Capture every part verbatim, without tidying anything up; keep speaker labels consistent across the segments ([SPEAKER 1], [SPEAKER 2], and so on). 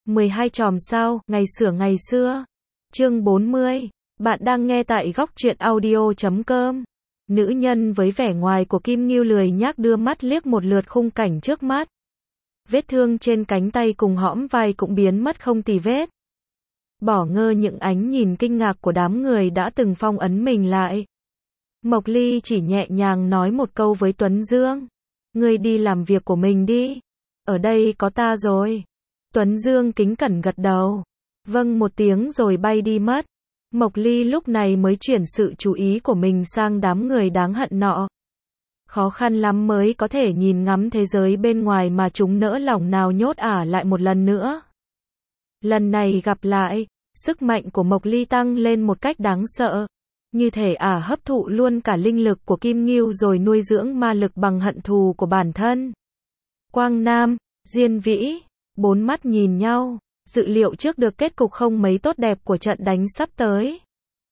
[SPEAKER 1] mười hai chòm sao, ngày xửa ngày xưa. Chương bốn mươi. Bạn đang nghe tại góc truyện audio chấm com. Nữ nhân với vẻ ngoài của Kim Ngưu lười nhác đưa mắt liếc một lượt khung cảnh trước mắt. Vết thương trên cánh tay cùng hõm vai cũng biến mất không tì vết. Bỏ ngơ những ánh nhìn kinh ngạc của đám người đã từng phong ấn mình lại. Mộc Ly chỉ nhẹ nhàng nói một câu với Tuấn Dương. Ngươi đi làm việc của mình đi. Ở đây có ta rồi. Tuấn Dương kính cẩn gật đầu. Vâng một tiếng rồi bay đi mất. Mộc Ly lúc này mới chuyển sự chú ý của mình sang đám người đáng hận nọ. Khó khăn lắm mới có thể nhìn ngắm thế giới bên ngoài mà chúng nỡ lòng nào nhốt ả lại một lần nữa. Lần này gặp lại, sức mạnh của Mộc Ly tăng lên một cách đáng sợ. Như thể ả hấp thụ luôn cả linh lực của Kim Ngưu rồi nuôi dưỡng ma lực bằng hận thù của bản thân. Quang Nam, Diên Vĩ, bốn mắt nhìn nhau, dự liệu trước được kết cục không mấy tốt đẹp của trận đánh sắp tới.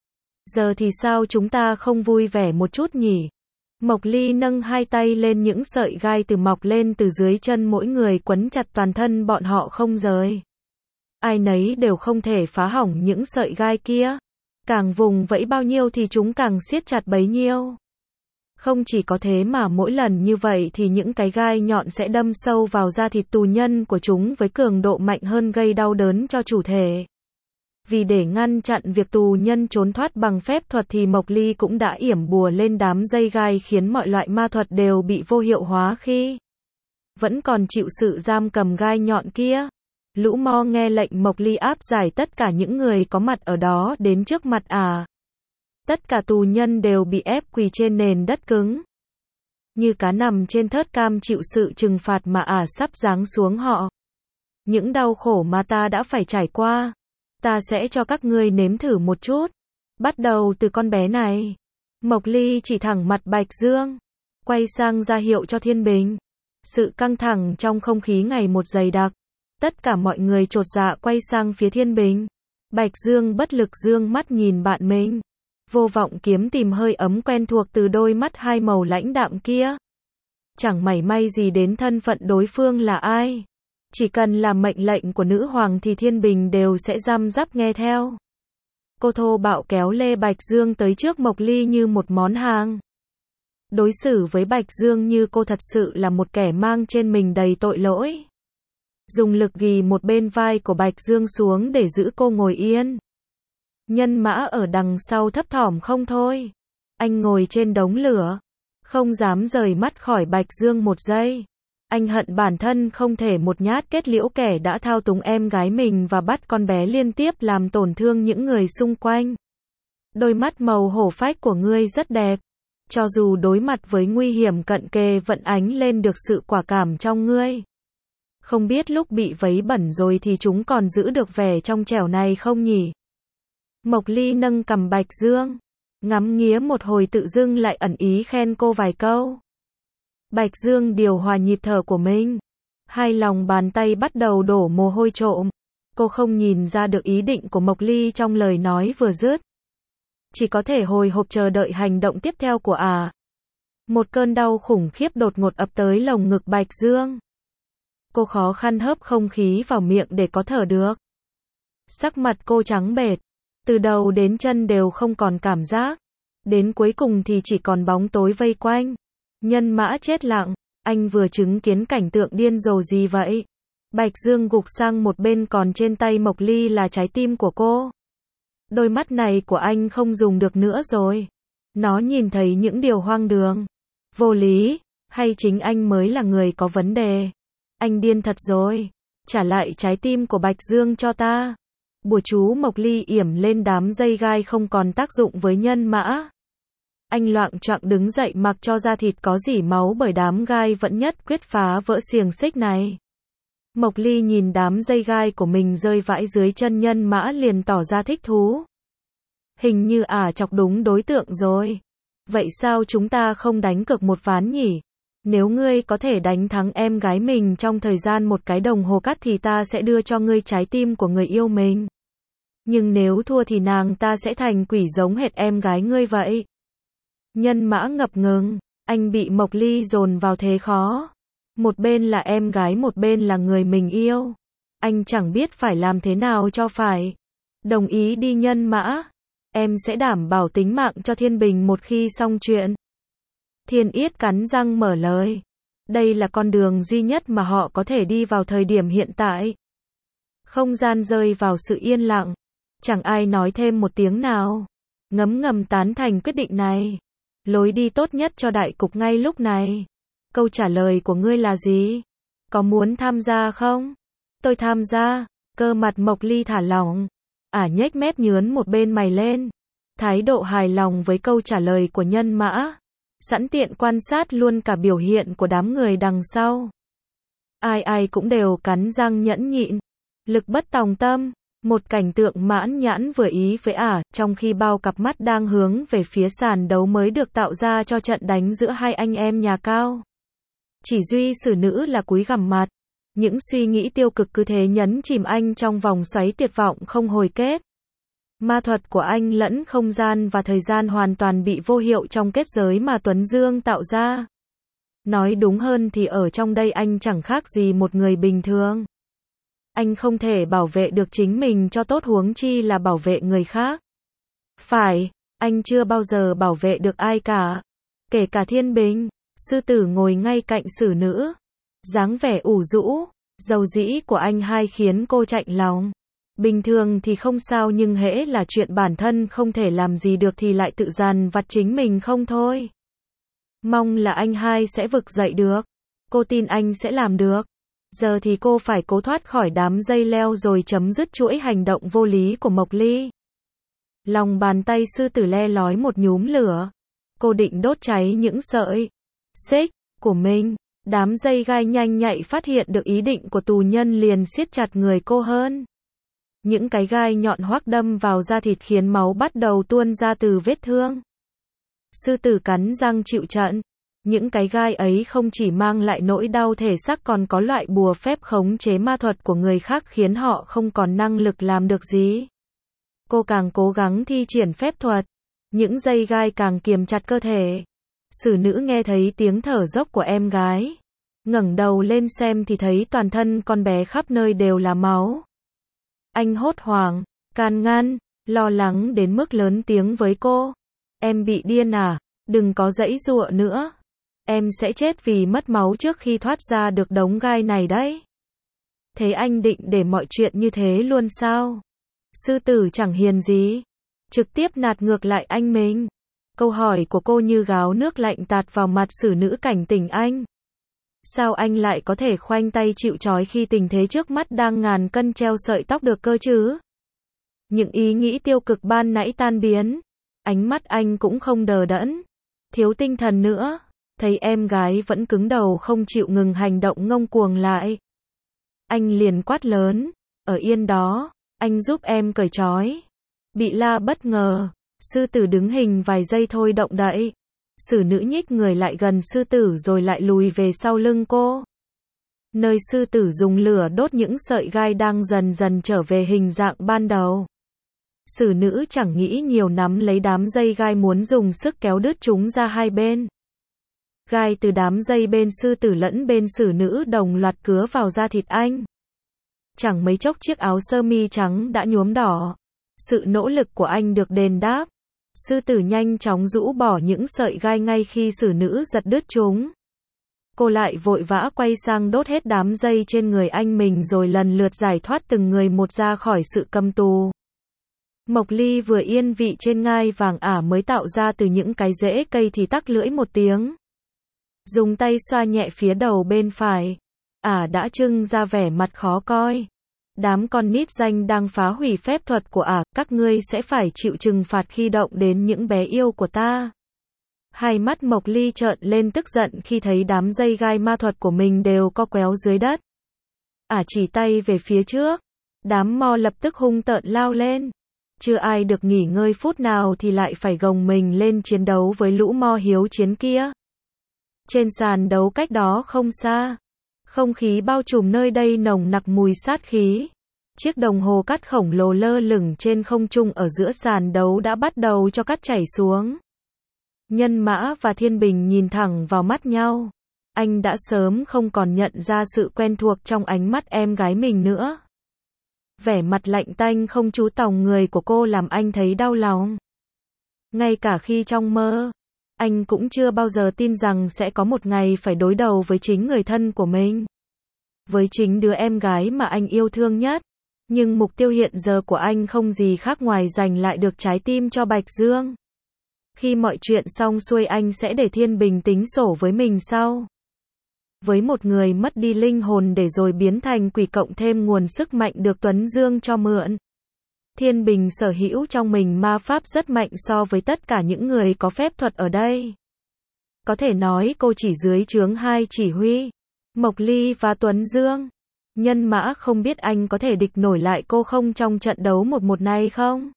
[SPEAKER 1] Giờ thì sao chúng ta không vui vẻ một chút nhỉ? Mộc Ly nâng hai tay lên, những sợi gai từ mọc lên từ dưới chân mỗi người quấn chặt toàn thân bọn họ không rời. Ai nấy đều không thể phá hỏng những sợi gai kia. Càng vùng vẫy bao nhiêu thì chúng càng siết chặt bấy nhiêu. Không chỉ có thế mà mỗi lần như vậy thì những cái gai nhọn sẽ đâm sâu vào da thịt tù nhân của chúng với cường độ mạnh hơn, gây đau đớn cho chủ thể. Vì để ngăn chặn việc tù nhân trốn thoát bằng phép thuật thì Mộc Ly cũng đã yểm bùa lên đám dây gai khiến mọi loại ma thuật đều bị vô hiệu hóa khi vẫn còn chịu sự giam cầm gai nhọn kia. Lũ Mo nghe lệnh Mộc Ly áp giải tất cả những người có mặt ở đó đến trước mặt ả. À. Tất cả tù nhân đều bị ép quỳ trên nền đất cứng. Như cá nằm trên thớt cam chịu sự trừng phạt mà ả à sắp giáng xuống họ. Những đau khổ mà ta đã phải trải qua, ta sẽ cho các ngươi nếm thử một chút. Bắt đầu từ con bé này. Mộc Ly chỉ thẳng mặt Bạch Dương, quay sang ra hiệu cho Thiên Bình. Sự căng thẳng trong không khí ngày một dày đặc. Tất cả mọi người chột dạ quay sang phía Thiên Bình. Bạch Dương bất lực dương mắt nhìn bạn mình. Vô vọng kiếm tìm hơi ấm quen thuộc từ đôi mắt hai màu lãnh đạm kia. Chẳng mảy may gì đến thân phận đối phương là ai. Chỉ cần là mệnh lệnh của nữ hoàng thì Thiên Bình đều sẽ răm rắp nghe theo. Cô thô bạo kéo lê Bạch Dương tới trước Mộc Ly như một món hàng. Đối xử với Bạch Dương như cô thật sự là một kẻ mang trên mình đầy tội lỗi. Dùng lực ghì một bên vai của Bạch Dương xuống để giữ cô ngồi yên. Nhân Mã ở đằng sau thấp thỏm không thôi. Anh ngồi trên đống lửa, không dám rời mắt khỏi Bạch Dương một giây. Anh hận bản thân không thể một nhát kết liễu kẻ đã thao túng em gái mình và bắt con bé liên tiếp làm tổn thương những người xung quanh. Đôi mắt màu hổ phách của ngươi rất đẹp. Cho dù đối mặt với nguy hiểm cận kề vẫn ánh lên được sự quả cảm trong ngươi. Không biết lúc bị vấy bẩn rồi thì chúng còn giữ được vẻ trong trẻo này không nhỉ? Mộc Ly nâng cằm Bạch Dương, ngắm nghía một hồi tự dưng lại ẩn ý khen cô vài câu. Bạch Dương điều hòa nhịp thở của mình. Hai lòng bàn tay bắt đầu đổ mồ hôi trộm. Cô không nhìn ra được ý định của Mộc Ly trong lời nói vừa dứt. Chỉ có thể hồi hộp chờ đợi hành động tiếp theo của ả. À. Một cơn đau khủng khiếp đột ngột ập tới lồng ngực Bạch Dương. Cô khó khăn hớp không khí vào miệng để có thở được. Sắc mặt cô trắng bệch. Từ đầu đến chân đều không còn cảm giác. Đến cuối cùng thì chỉ còn bóng tối vây quanh. Nhân Mã chết lặng. Anh vừa chứng kiến cảnh tượng điên rồ gì vậy? Bạch Dương gục sang một bên, còn trên tay Mộc Ly là trái tim của cô. Đôi mắt này của anh không dùng được nữa rồi. Nó nhìn thấy những điều hoang đường, vô lý. Hay chính anh mới là người có vấn đề? Anh điên thật rồi. Trả lại trái tim của Bạch Dương cho ta. Bùa chú Mộc Ly yểm lên đám dây gai không còn tác dụng với Nhân Mã. Anh loạng choạng đứng dậy mặc cho da thịt có rỉ máu bởi đám gai vẫn nhất quyết phá vỡ xiềng xích này. Mộc Ly nhìn đám dây gai của mình rơi vãi dưới chân Nhân Mã liền tỏ ra thích thú. Hình như ả à chọc đúng đối tượng rồi. Vậy sao chúng ta không đánh cược một ván nhỉ? Nếu ngươi có thể đánh thắng em gái mình trong thời gian một cái đồng hồ cắt thì ta sẽ đưa cho ngươi trái tim của người yêu mình. Nhưng nếu thua thì nàng ta sẽ thành quỷ giống hệt em gái ngươi vậy. Nhân Mã ngập ngừng, anh bị Mộc Ly dồn vào thế khó. Một bên là em gái, một bên là người mình yêu. Anh chẳng biết phải làm thế nào cho phải. Đồng ý đi nhân mã. Em sẽ đảm bảo tính mạng cho Thiên Bình một khi xong chuyện. Thiên Yết cắn răng mở lời. Đây là con đường duy nhất mà họ có thể đi vào thời điểm hiện tại. Không gian rơi vào sự yên lặng. Chẳng ai nói thêm một tiếng nào. Ngấm ngầm tán thành quyết định này. Lối đi tốt nhất cho đại cục ngay lúc này. Câu trả lời của ngươi là gì? Có muốn tham gia không? Tôi tham gia. Cơ mặt Mộc Ly thả lỏng. Ả nhếch mép nhướn một bên mày lên. Thái độ hài lòng với câu trả lời của nhân mã. Sẵn tiện quan sát luôn cả biểu hiện của đám người đằng sau. Ai ai cũng đều cắn răng nhẫn nhịn. Lực bất tòng tâm. Một cảnh tượng mãn nhãn vừa ý với Ả, trong khi bao cặp mắt đang hướng về phía sàn đấu mới được tạo ra cho trận đánh giữa hai anh em nhà Cao. Chỉ duy Sử Nữ là cúi gằm mặt. Những suy nghĩ tiêu cực cứ thế nhấn chìm anh trong vòng xoáy tuyệt vọng không hồi kết. Ma thuật của anh lẫn không gian và thời gian hoàn toàn bị vô hiệu trong kết giới mà Tuấn Dương tạo ra. Nói đúng hơn thì ở trong đây anh chẳng khác gì một người bình thường. Anh không thể bảo vệ được chính mình cho tốt, huống chi là bảo vệ người khác. Phải, anh chưa bao giờ bảo vệ được ai cả. Kể cả Thiên Bình. Sư tử ngồi ngay cạnh Sử Nữ. Dáng vẻ ủ rũ, dầu dĩ của anh hai khiến cô chạnh lòng. Bình thường thì không sao, nhưng hễ là chuyện bản thân không thể làm gì được thì lại tự dằn vặt chính mình không thôi. Mong là anh hai sẽ vực dậy được. Cô tin anh sẽ làm được. Giờ thì cô phải cố thoát khỏi đám dây leo rồi chấm dứt chuỗi hành động vô lý của Mộc Ly. Lòng bàn tay sư tử le lói một nhúm lửa. Cô định đốt cháy những sợi xích của mình. Đám dây gai nhanh nhạy phát hiện được ý định của tù nhân liền siết chặt người cô hơn. Những cái gai nhọn hoắc đâm vào da thịt khiến máu bắt đầu tuôn ra từ vết thương. Sư tử cắn răng chịu trận. Những cái gai ấy không chỉ mang lại nỗi đau thể xác còn có loại bùa phép khống chế ma thuật của người khác khiến họ không còn năng lực làm được gì. Cô càng cố gắng thi triển phép thuật. Những dây gai càng kiềm chặt cơ thể. Sử Nữ nghe thấy tiếng thở dốc của em gái. Ngẩng đầu lên xem thì thấy toàn thân con bé khắp nơi đều là máu. Anh hốt hoảng, can ngăn, lo lắng đến mức lớn tiếng với cô. Em bị điên à? Đừng có giãy giụa nữa. Em sẽ chết vì mất máu trước khi thoát ra được đống gai này đấy. Thế anh định để mọi chuyện như thế luôn sao? Sư tử chẳng hiền gì. Trực tiếp nạt ngược lại anh mình. Câu hỏi của cô như gáo nước lạnh tạt vào mặt Sử Nữ cảnh tỉnh anh. Sao anh lại có thể khoanh tay chịu trói khi tình thế trước mắt đang ngàn cân treo sợi tóc được cơ chứ? Những ý nghĩ tiêu cực ban nãy tan biến. Ánh mắt anh cũng không đờ đẫn. Thiếu tinh thần nữa. Thấy em gái vẫn cứng đầu không chịu ngừng hành động ngông cuồng lại. Anh liền quát lớn. Ở yên đó. Anh giúp em cởi trói. Bị la bất ngờ. Sư tử đứng hình vài giây thôi động đậy. Sử Nữ nhích người lại gần sư tử rồi lại lùi về sau lưng cô. Nơi sư tử dùng lửa đốt những sợi gai đang dần dần trở về hình dạng ban đầu. Sử Nữ chẳng nghĩ nhiều, nắm lấy đám dây gai muốn dùng sức kéo đứt chúng ra hai bên. Gai từ đám dây bên sư tử lẫn bên Sử Nữ đồng loạt cứa vào da thịt anh. Chẳng mấy chốc chiếc áo sơ mi trắng đã nhuốm đỏ. Sự nỗ lực của anh được đền đáp. Sư tử nhanh chóng rũ bỏ những sợi gai ngay khi Sử Nữ giật đứt chúng. Cô lại vội vã quay sang đốt hết đám dây trên người anh mình rồi lần lượt giải thoát từng người một ra khỏi sự cầm tù. Mộc Ly vừa yên vị trên ngai vàng Ả mới tạo ra từ những cái rễ cây thì tắc lưỡi một tiếng. Dùng tay xoa nhẹ phía đầu bên phải. Ả đã trưng ra vẻ mặt khó coi. Đám con nít danh đang phá hủy phép thuật của Ả, các ngươi sẽ phải chịu trừng phạt khi động đến những bé yêu của ta. Hai mắt Mộc Ly trợn lên tức giận khi thấy đám dây gai ma thuật của mình đều co quéo dưới đất. Ả chỉ tay về phía trước. Đám mo lập tức hung tợn lao lên. Chưa ai được nghỉ ngơi phút nào thì lại phải gồng mình lên chiến đấu với lũ mo hiếu chiến kia. Trên sàn đấu cách đó không xa. Không khí bao trùm nơi đây nồng nặc mùi sát khí. Chiếc đồng hồ cát khổng lồ lơ lửng trên không trung ở giữa sàn đấu đã bắt đầu cho cát chảy xuống. Nhân Mã và Thiên Bình nhìn thẳng vào mắt nhau. Anh đã sớm không còn nhận ra sự quen thuộc trong ánh mắt em gái mình nữa. Vẻ mặt lạnh tanh không chú tòng người của cô làm anh thấy đau lòng. Ngay cả khi trong mơ, anh cũng chưa bao giờ tin rằng sẽ có một ngày phải đối đầu với chính người thân của mình. Với chính đứa em gái mà anh yêu thương nhất. Nhưng mục tiêu hiện giờ của anh không gì khác ngoài giành lại được trái tim cho Bạch Dương. Khi mọi chuyện xong xuôi anh sẽ để Thiên Bình tính sổ với mình sau. Với một người mất đi linh hồn để rồi biến thành quỷ cộng thêm nguồn sức mạnh được Tuấn Dương cho mượn. Thiên Bình sở hữu trong mình ma pháp rất mạnh so với tất cả những người có phép thuật ở đây. Có thể nói cô chỉ dưới trướng hai chỉ huy, Mộc Ly và Tuấn Dương. Nhân Mã không biết anh có thể địch nổi lại cô không trong trận đấu một một này không?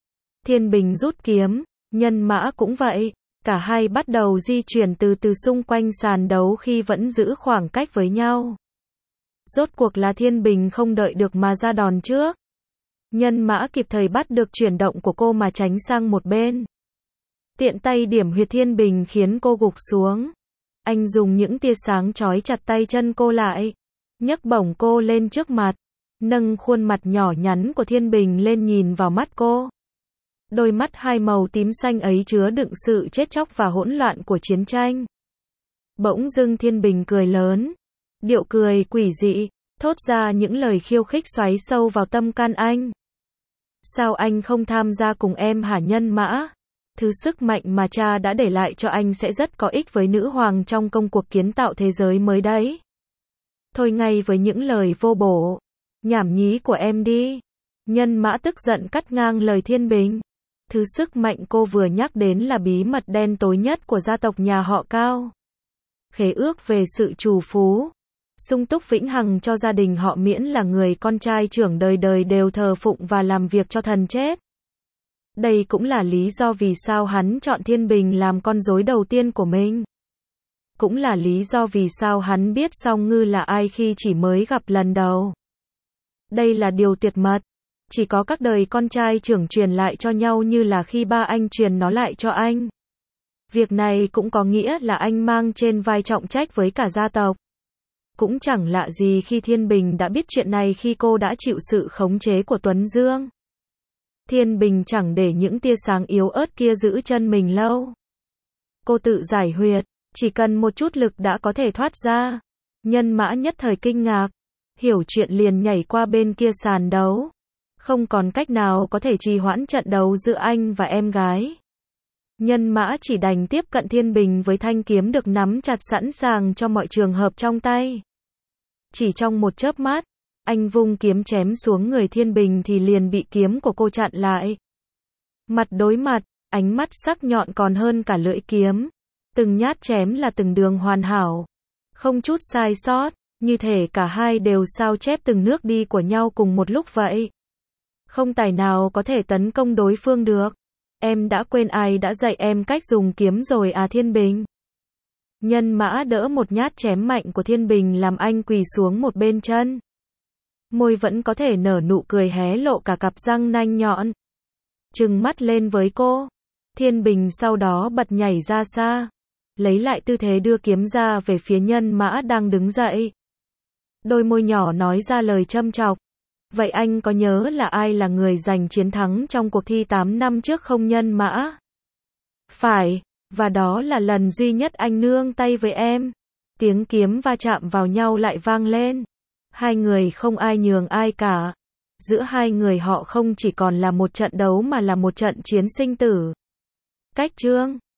[SPEAKER 1] Thiên Bình rút kiếm, Nhân Mã cũng vậy. Cả hai bắt đầu di chuyển từ từ xung quanh sàn đấu khi vẫn giữ khoảng cách với nhau. Rốt cuộc là Thiên Bình không đợi được mà ra đòn trước. Nhân Mã kịp thời bắt được chuyển động của cô mà tránh sang một bên. Tiện tay điểm huyệt Thiên Bình khiến cô gục xuống. Anh dùng những tia sáng trói chặt tay chân cô lại. Nhấc bổng cô lên trước mặt. Nâng khuôn mặt nhỏ nhắn của Thiên Bình lên nhìn vào mắt cô. Đôi mắt hai màu tím xanh ấy chứa đựng sự chết chóc và hỗn loạn của chiến tranh. Bỗng dưng Thiên Bình cười lớn. Điệu cười quỷ dị, thốt ra những lời khiêu khích xoáy sâu vào tâm can anh. Sao anh không tham gia cùng em hả Nhân Mã? Thứ sức mạnh mà cha đã để lại cho anh sẽ rất có ích với nữ hoàng trong công cuộc kiến tạo thế giới mới đấy. Thôi ngay với những lời vô bổ, nhảm nhí của em đi. Nhân Mã tức giận cắt ngang lời Thiên Bình. Thứ sức mạnh cô vừa nhắc đến là bí mật đen tối nhất của gia tộc nhà họ Cao. Khế ước về sự trù phú, sung túc vĩnh hằng cho gia đình họ miễn là người con trai trưởng đời đời đều thờ phụng và làm việc cho thần chết. Đây cũng là lý do vì sao hắn chọn Thiên Bình làm con rối đầu tiên của mình. Cũng là lý do vì sao hắn biết Song Ngư là ai khi chỉ mới gặp lần đầu. Đây là điều tuyệt mật. Chỉ có các đời con trai trưởng truyền lại cho nhau như là khi ba anh truyền nó lại cho anh. Việc này cũng có nghĩa là anh mang trên vai trọng trách với cả gia tộc. Cũng chẳng lạ gì khi Thiên Bình đã biết chuyện này khi cô đã chịu sự khống chế của Tuấn Dương. Thiên Bình chẳng để những tia sáng yếu ớt kia giữ chân mình lâu. Cô tự giải huyệt, chỉ cần một chút lực đã có thể thoát ra. Nhân Mã nhất thời kinh ngạc, hiểu chuyện liền nhảy qua bên kia sàn đấu. Không còn cách nào có thể trì hoãn trận đấu giữa anh và em gái. Nhân Mã chỉ đành tiếp cận Thiên Bình với thanh kiếm được nắm chặt sẵn sàng cho mọi trường hợp trong tay. Chỉ trong một chớp mắt, anh vung kiếm chém xuống người Thiên Bình thì liền bị kiếm của cô chặn lại. Mặt đối mặt, ánh mắt sắc nhọn còn hơn cả lưỡi kiếm. Từng nhát chém là từng đường hoàn hảo. Không chút sai sót, như thể cả hai đều sao chép từng nước đi của nhau cùng một lúc vậy. Không tài nào có thể tấn công đối phương được. Em đã quên ai đã dạy em cách dùng kiếm rồi à Thiên Bình? Nhân Mã đỡ một nhát chém mạnh của Thiên Bình làm anh quỳ xuống một bên chân. Môi vẫn có thể nở nụ cười hé lộ cả cặp răng nanh nhọn. Trừng mắt lên với cô. Thiên Bình sau đó bật nhảy ra xa. Lấy lại tư thế đưa kiếm ra về phía Nhân Mã đang đứng dậy. Đôi môi nhỏ nói ra lời châm chọc. Vậy anh có nhớ là ai là người giành chiến thắng trong cuộc thi tám năm trước không Nhân Mã? Phải, và đó là lần duy nhất anh nương tay với em. Tiếng kiếm va chạm vào nhau lại vang lên. Hai người không ai nhường ai cả. Giữa hai người họ không chỉ còn là một trận đấu mà là một trận chiến sinh tử. Cách chương